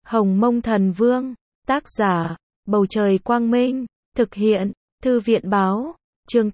Hồng Mông Thần Vương, tác giả, Bầu Trời Quang Minh, thực hiện, Thư viện Báo, chương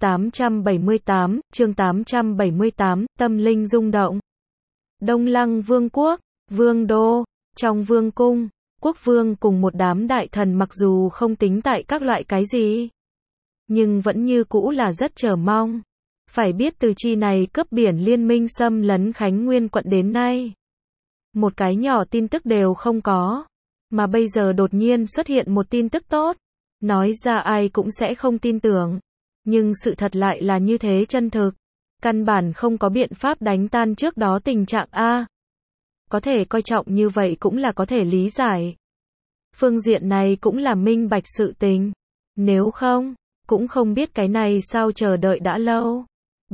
878, tâm linh rung động. Đông Lăng Vương quốc, Vương đô, trong vương cung, quốc vương cùng một đám đại thần mặc dù không tính tại các loại cái gì, nhưng vẫn như cũ là rất chờ mong. Phải biết từ chi này cướp biển liên minh xâm lấn Khánh Nguyên quận đến nay, một cái nhỏ tin tức đều không có, mà bây giờ đột nhiên xuất hiện một tin tức tốt, nói ra ai cũng sẽ không tin tưởng, nhưng sự thật lại là như thế chân thực, căn bản không có biện pháp đánh tan trước đó tình trạng a. Có thể coi trọng như vậy cũng là có thể lý giải. Phương diện này cũng là minh bạch sự tình, nếu không, cũng không biết cái này sao chờ đợi đã lâu.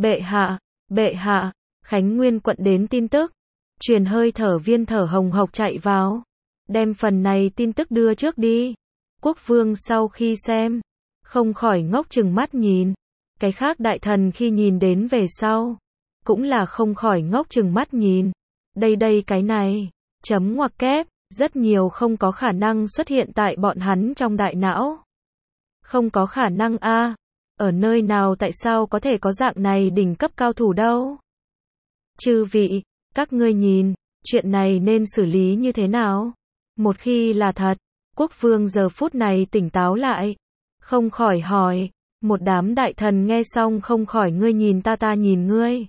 Bệ hạ, Khánh Nguyên quận đến tin tức, truyền hơi thở viên thở hồng hộc chạy vào, đem phần này tin tức đưa trước đi. Quốc vương sau khi xem, không khỏi ngốc chừng mắt nhìn, cái khác đại thần khi nhìn đến về sau, cũng là không khỏi ngốc chừng mắt nhìn. Đây cái này, chấm ngoặc kép, rất nhiều không có khả năng xuất hiện tại bọn hắn trong đại não. Không có khả năng a, ở nơi nào tại sao có thể có dạng này đỉnh cấp cao thủ đâu? Chư vị, các ngươi nhìn, chuyện này nên xử lý như thế nào? Một khi là thật, quốc vương giờ phút này tỉnh táo lại, không khỏi hỏi, một đám đại thần nghe xong không khỏi ngươi nhìn ta nhìn ngươi.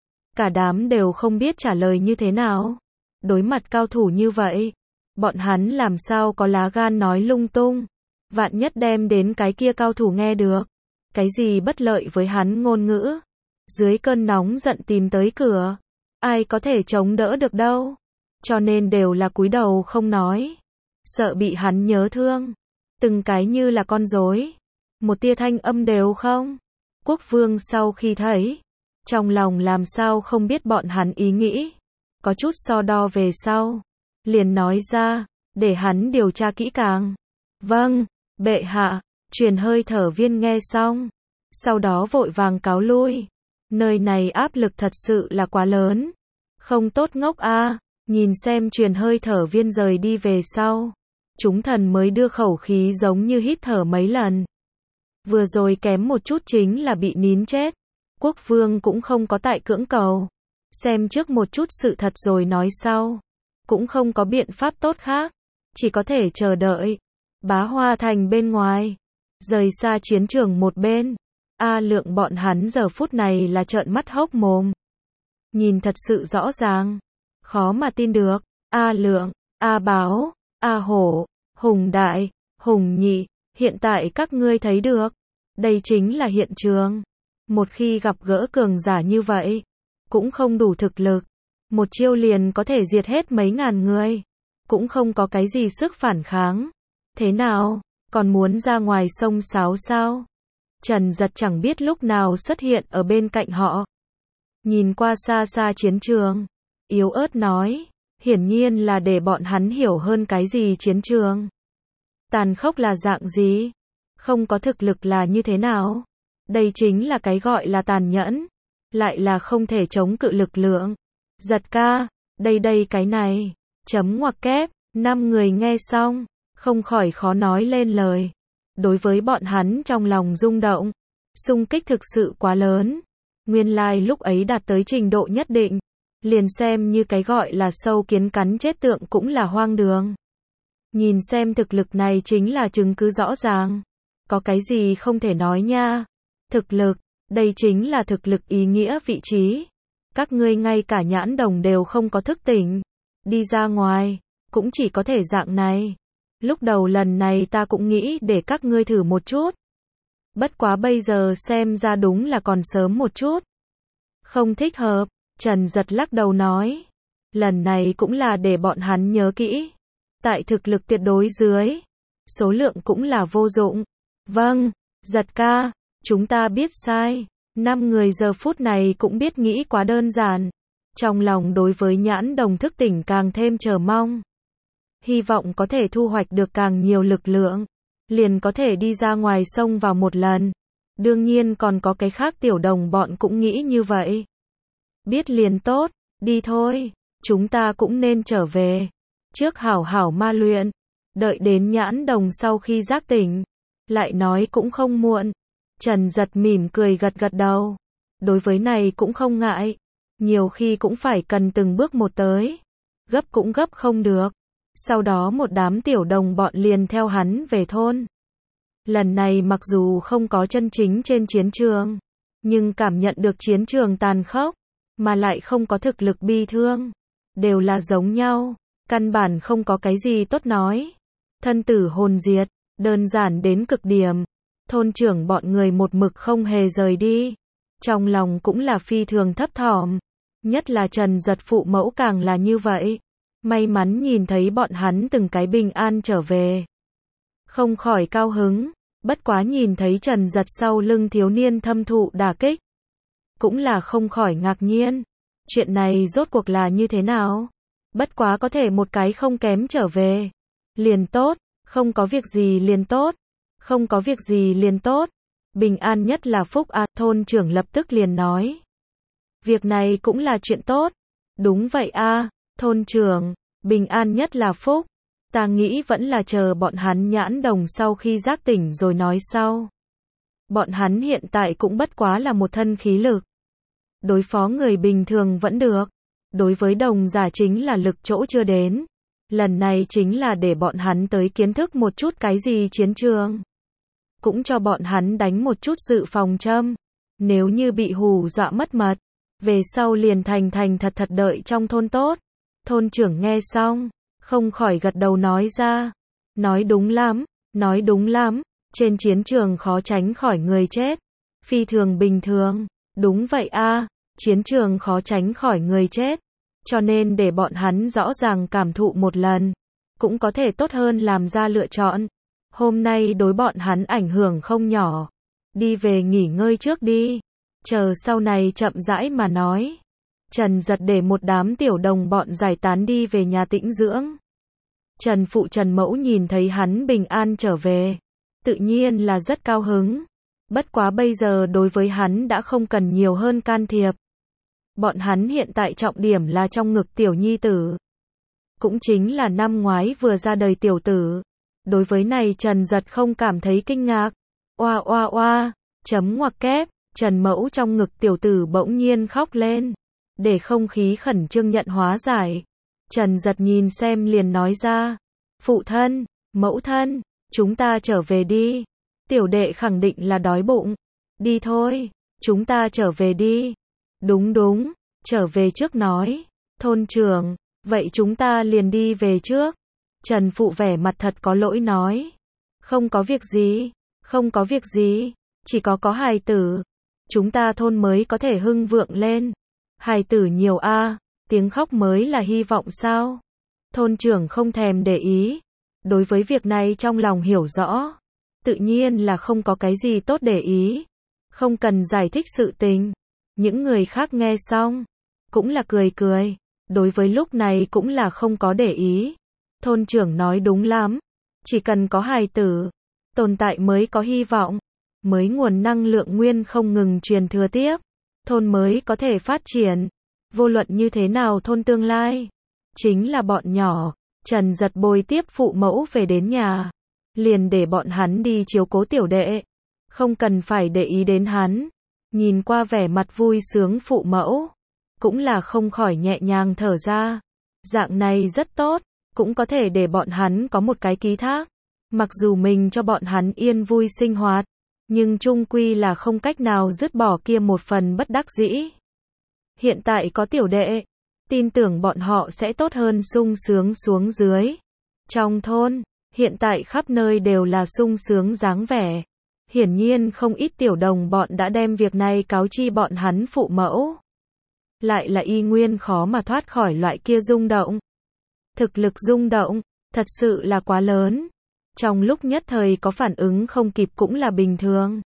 Cả đám đều không biết trả lời như thế nào. Đối mặt cao thủ như vậy, bọn hắn làm sao có lá gan nói lung tung, vạn nhất đem đến cái kia cao thủ nghe được, cái gì bất lợi với hắn ngôn ngữ, dưới cơn nóng giận tìm tới cửa, ai có thể chống đỡ được đâu, cho nên đều là cúi đầu không nói, sợ bị hắn nhớ thương, từng cái như là con rối, một tia thanh âm đều không. Quốc vương sau khi thấy, trong lòng làm sao không biết bọn hắn ý nghĩ, có chút so đo về sau, liền nói ra, để hắn điều tra kỹ càng. Vâng, bệ hạ, truyền hơi thở viên nghe xong, sau đó vội vàng cáo lui, nơi này áp lực thật sự là quá lớn, không tốt ngốc a. Nhìn xem truyền hơi thở viên rời đi về sau, chúng thần mới đưa khẩu khí giống như hít thở mấy lần. Vừa rồi kém một chút chính là bị nín chết. Quốc vương cũng không có tại cưỡng cầu, xem trước một chút sự thật rồi nói sau, cũng không có biện pháp tốt khác, chỉ có thể chờ đợi. Bá Hoa Thành bên ngoài, rời xa chiến trường một bên, A Lượng bọn hắn giờ phút này là trợn mắt hốc mồm, nhìn thật sự rõ ràng, khó mà tin được. A Lượng, A Báo, A Hổ, Hùng Đại, Hùng Nhị, hiện tại các ngươi thấy được, đây chính là hiện trường. Một khi gặp gỡ cường giả như vậy, cũng không đủ thực lực, một chiêu liền có thể diệt hết mấy ngàn người, cũng không có cái gì sức phản kháng. Thế nào, còn muốn ra ngoài sông sáo sao? Trần Giật chẳng biết lúc nào xuất hiện ở bên cạnh họ, nhìn qua xa xa chiến trường, yếu ớt nói, hiển nhiên là để bọn hắn hiểu hơn cái gì chiến trường. Tàn khốc là dạng gì? Không có thực lực là như thế nào? Đây chính là cái gọi là tàn nhẫn, lại là không thể chống cự lực lượng. Giật ca, đây cái này, chấm ngoặc kép, 5 người nghe xong, không khỏi khó nói lên lời. Đối với bọn hắn trong lòng rung động, xung kích thực sự quá lớn. Nguyên lai lúc ấy đạt tới trình độ nhất định, liền xem như cái gọi là sâu kiến cắn chết tượng cũng là hoang đường. Nhìn xem thực lực này chính là chứng cứ rõ ràng, có cái gì không thể nói nha. Thực lực, đây chính là thực lực ý nghĩa vị trí. Các ngươi ngay cả nhãn đồng đều không có thức tỉnh, đi ra ngoài, cũng chỉ có thể dạng này. Lúc đầu lần này ta cũng nghĩ để các ngươi thử một chút. Bất quá bây giờ xem ra đúng là còn sớm một chút. Không thích hợp, Trần Giật lắc đầu nói. Lần này cũng là để bọn hắn nhớ kỹ. Tại thực lực tuyệt đối dưới, số lượng cũng là vô dụng. Vâng, Giật ca, chúng ta biết sai. 5 người giờ phút này cũng biết nghĩ quá đơn giản. Trong lòng đối với nhãn đồng thức tỉnh càng thêm chờ mong. Hy vọng có thể thu hoạch được càng nhiều lực lượng, liền có thể đi ra ngoài sông vào một lần. Đương nhiên còn có cái khác tiểu đồng bọn cũng nghĩ như vậy. Biết liền tốt, đi thôi, chúng ta cũng nên trở về. trước hảo hảo ma luyện, đợi đến Nhãn Đồng sau khi giác tỉnh, lại nói cũng không muộn. Trần Giật mỉm cười gật gật đầu. Đối với này cũng không ngại, nhiều khi cũng phải cần từng bước một tới, gấp cũng gấp không được. Sau đó một đám tiểu đồng bọn liền theo hắn về thôn. Lần này mặc dù không có chân chính trên chiến trường, nhưng cảm nhận được chiến trường tàn khốc, mà lại không có thực lực bi thương, đều là giống nhau, căn bản không có cái gì tốt nói. Thân tử hồn diệt, đơn giản đến cực điểm. Thôn trưởng bọn người một mực không hề rời đi, trong lòng cũng là phi thường thấp thỏm, nhất là Trần Giật phụ mẫu càng là như vậy. May mắn nhìn thấy bọn hắn từng cái bình an trở về, không khỏi cao hứng. Bất quá nhìn thấy Trần Giật sau lưng thiếu niên thâm thụ đả kích, cũng là không khỏi ngạc nhiên. Chuyện này rốt cuộc là như thế nào? Bất quá có thể một cái không kém trở về, liền tốt, không có việc gì liền tốt, không có việc gì liền tốt. Bình an nhất là phúc à, thôn trưởng lập tức liền nói. Việc này cũng là chuyện tốt. Đúng vậy a, thôn trưởng, bình an nhất là phúc. Ta nghĩ vẫn là chờ bọn hắn Nhãn Đồng sau khi giác tỉnh rồi nói sau. Bọn hắn hiện tại cũng bất quá là một thân khí lực. Đối phó người bình thường vẫn được. Đối với đồng giả chính là lực chỗ chưa đến. Lần này chính là để bọn hắn tới kiến thức một chút cái gì chiến trường. Cũng cho bọn hắn đánh một chút dự phòng châm. Nếu như bị hù dọa mất mật, về sau liền thành thật thật đợi trong thôn tốt. Thôn trưởng nghe xong, không khỏi gật đầu nói ra. Nói đúng lắm, nói đúng lắm. Trên chiến trường khó tránh khỏi người chết. Phi thường bình thường. Đúng vậy a, chiến trường khó tránh khỏi người chết. Cho nên để bọn hắn rõ ràng cảm thụ một lần, cũng có thể tốt hơn làm ra lựa chọn. Hôm nay đối bọn hắn ảnh hưởng không nhỏ. Đi về nghỉ ngơi trước đi. Chờ sau này chậm rãi mà nói. Trần Giật để một đám tiểu đồng bọn giải tán đi về nhà tĩnh dưỡng. Trần Phụ Trần Mẫu nhìn thấy hắn bình an trở về, tự nhiên là rất cao hứng. Bất quá bây giờ đối với hắn đã không cần nhiều hơn can thiệp. Bọn hắn hiện tại trọng điểm là trong ngực tiểu nhi tử. Cũng chính là năm ngoái vừa ra đời tiểu tử. Đối với này Trần Giật không cảm thấy kinh ngạc. Oa oa oa, chấm ngoặc kép, Trần Mẫu trong ngực tiểu tử bỗng nhiên khóc lên. Để không khí khẩn trương nhận hóa giải. Trần Giật nhìn xem liền nói ra. Phụ thân, mẫu thân, chúng ta trở về đi. Tiểu đệ khẳng định là đói bụng. Đi thôi, chúng ta trở về đi. Đúng đúng, trở về trước nói. Thôn trưởng, vậy chúng ta liền đi về trước. Trần Phụ vẻ mặt thật có lỗi nói. Không có việc gì, không có việc gì, chỉ có hài tử. Chúng ta thôn mới có thể hưng vượng lên. Hài tử nhiều a, tiếng khóc mới là hy vọng sao? Thôn trưởng không thèm để ý. Đối với việc này trong lòng hiểu rõ. Tự nhiên là không có cái gì tốt để ý. Không cần giải thích sự tình. Những người khác nghe xong, cũng là cười cười. Đối với lúc này cũng là không có để ý. Thôn trưởng nói đúng lắm. Chỉ cần có hài tử, tồn tại mới có hy vọng. Mới nguồn năng lượng nguyên không ngừng truyền thừa tiếp. Thôn mới có thể phát triển. Vô luận như thế nào thôn tương lai, chính là bọn nhỏ. Trần Giật bồi tiếp phụ mẫu về đến nhà. Liền để bọn hắn đi chiếu cố tiểu đệ. Không cần phải để ý đến hắn. Nhìn qua vẻ mặt vui sướng phụ mẫu, cũng là không khỏi nhẹ nhàng thở ra. Dạng này rất tốt, cũng có thể để bọn hắn có một cái ký thác. Mặc dù mình cho bọn hắn yên vui sinh hoạt, nhưng chung quy là không cách nào dứt bỏ kia một phần bất đắc dĩ. Hiện tại có tiểu đệ, tin tưởng bọn họ sẽ tốt hơn sung sướng xuống dưới. Trong thôn, hiện tại khắp nơi đều là sung sướng dáng vẻ. Hiển nhiên không ít tiểu đồng bọn đã đem việc này cáo chi bọn hắn phụ mẫu. Lại là y nguyên khó mà thoát khỏi loại kia rung động. Thực lực rung động, thật sự là quá lớn. Trong lúc nhất thời có phản ứng không kịp cũng là bình thường.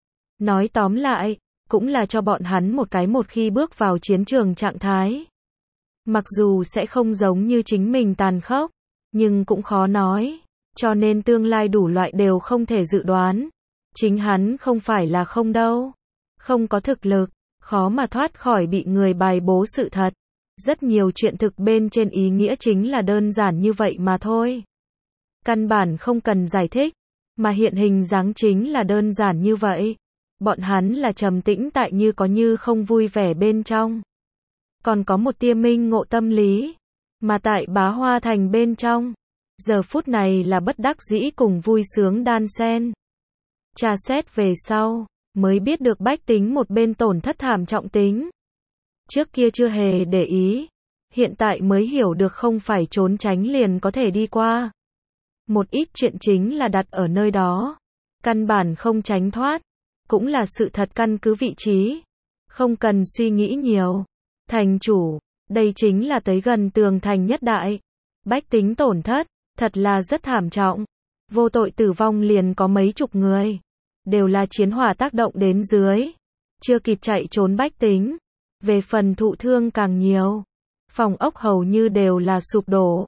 Nói tóm lại, cũng là cho bọn hắn một cái một khi bước vào chiến trường trạng thái. Mặc dù sẽ không giống như chính mình tàn khốc, nhưng cũng khó nói. Cho nên tương lai đủ loại đều không thể dự đoán. Chính hắn không phải là không đâu. Không có thực lực, khó mà thoát khỏi bị người bài bố sự thật. Rất nhiều chuyện thực bên trên ý nghĩa chính là đơn giản như vậy mà thôi. Căn bản không cần giải thích, mà hiện hình dáng chính là đơn giản như vậy. Bọn hắn là trầm tĩnh tại như có như không vui vẻ bên trong. Còn có một tia minh ngộ tâm lý, mà tại Bá Hoa Thành bên trong, giờ phút này là bất đắc dĩ cùng vui sướng đan xen. Tra xét về sau, mới biết được Bách Tính một bên tổn thất thảm trọng tính. Trước kia chưa hề để ý, hiện tại mới hiểu được không phải trốn tránh liền có thể đi qua. Một ít chuyện chính là đặt ở nơi đó, căn bản không tránh thoát, cũng là sự thật căn cứ vị trí, không cần suy nghĩ nhiều. Thành chủ, đây chính là tới gần tường thành nhất đại, Bách Tính tổn thất, thật là rất thảm trọng, vô tội tử vong liền có mấy chục người, đều là chiến hỏa tác động đến dưới, chưa kịp chạy trốn Bách Tính, về phần thụ thương càng nhiều, phòng ốc hầu như đều là sụp đổ.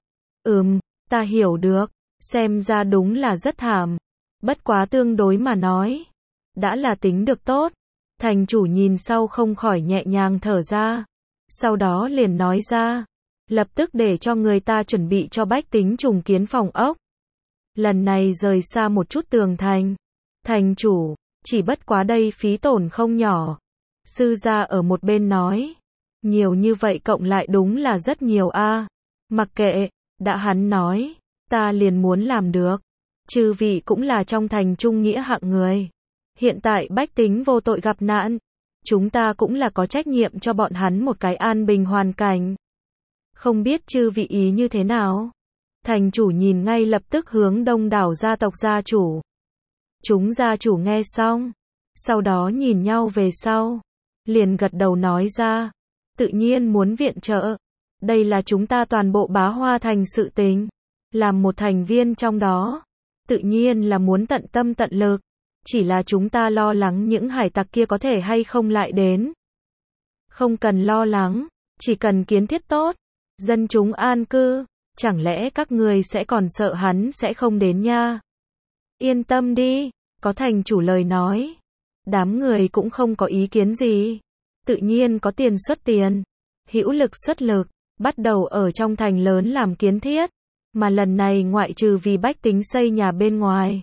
Ta hiểu được, xem ra đúng là rất thảm, bất quá tương đối mà nói, đã là tính được tốt. Thành chủ nhìn sau không khỏi nhẹ nhàng thở ra, sau đó liền nói ra, lập tức để cho người ta chuẩn bị cho Bách Tính trùng kiến phòng ốc. Lần này rời xa một chút tường thành. Thành chủ, chỉ bất quá đây phí tổn không nhỏ. Sư gia ở một bên nói, nhiều như vậy cộng lại đúng là rất nhiều a. Mặc kệ, đã hắn nói, ta liền muốn làm được. Chư vị cũng là trong thành trung nghĩa hạng người. Hiện tại Bách Tính vô tội gặp nạn, chúng ta cũng là có trách nhiệm cho bọn hắn một cái an bình hoàn cảnh. Không biết chư vị ý như thế nào? Thành chủ nhìn ngay lập tức hướng đông đảo gia tộc gia chủ. Chúng gia chủ nghe xong, sau đó nhìn nhau về sau, liền gật đầu nói ra, tự nhiên muốn viện trợ. Đây là chúng ta toàn bộ Bá Hoa Thành sự tình, làm một thành viên trong đó, tự nhiên là muốn tận tâm tận lực, chỉ là chúng ta lo lắng những hải tặc kia có thể hay không lại đến. Không cần lo lắng, chỉ cần kiến thiết tốt, dân chúng an cư, chẳng lẽ các người sẽ còn sợ hắn sẽ không đến nha? Yên tâm đi, có thành chủ lời nói, đám người cũng không có ý kiến gì, tự nhiên có tiền xuất tiền, hữu lực xuất lực, bắt đầu ở trong thành lớn làm kiến thiết, mà lần này ngoại trừ vì Bách Tính xây nhà bên ngoài,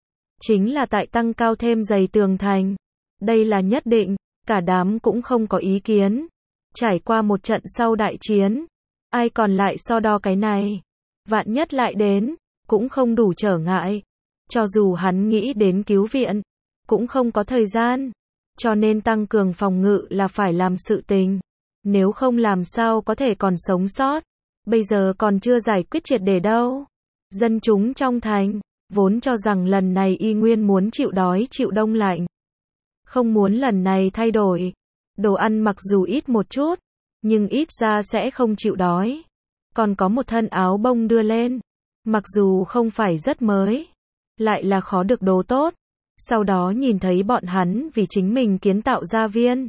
chính là tại tăng cao thêm dày tường thành, đây là nhất định, cả đám cũng không có ý kiến. Trải qua một trận sau đại chiến, ai còn lại so đo cái này, vạn nhất lại đến, cũng không đủ trở ngại, cho dù hắn nghĩ đến cứu viện, cũng không có thời gian, cho nên tăng cường phòng ngự là phải làm sự tình, nếu không làm sao có thể còn sống sót, bây giờ còn chưa giải quyết triệt để đâu. Dân chúng trong thành, vốn cho rằng lần này y nguyên muốn chịu đói chịu đông lạnh, không muốn lần này thay đổi, đồ ăn mặc dù ít một chút, nhưng ít ra sẽ không chịu đói, còn có một thân áo bông đưa lên, mặc dù không phải rất mới, lại là khó được đồ tốt. Sau đó nhìn thấy bọn hắn vì chính mình kiến tạo gia viên,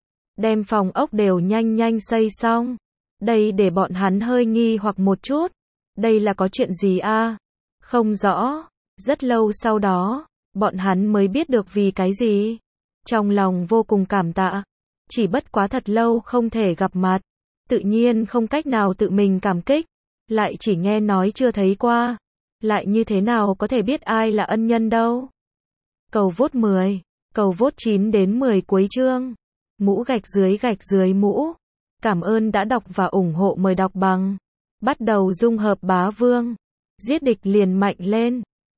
đem phòng ốc đều nhanh nhanh xây xong, đây để bọn hắn hơi nghi hoặc một chút, đây là có chuyện gì a? Không rõ. Rất lâu sau đó, bọn hắn mới biết được vì cái gì. Trong lòng vô cùng cảm tạ, chỉ bất quá thật lâu không thể gặp mặt, tự nhiên không cách nào tự mình cảm kích, lại chỉ nghe nói chưa thấy qua, lại như thế nào có thể biết ai là ân nhân đâu. Cầu vote 10, cầu vote 9 đến 10 cuối chương. Mũ gạch dưới mũ. Cảm ơn đã đọc và ủng hộ, mời đọc bằng. Bắt đầu dung hợp bá vương. Giết địch liền mạnh lên.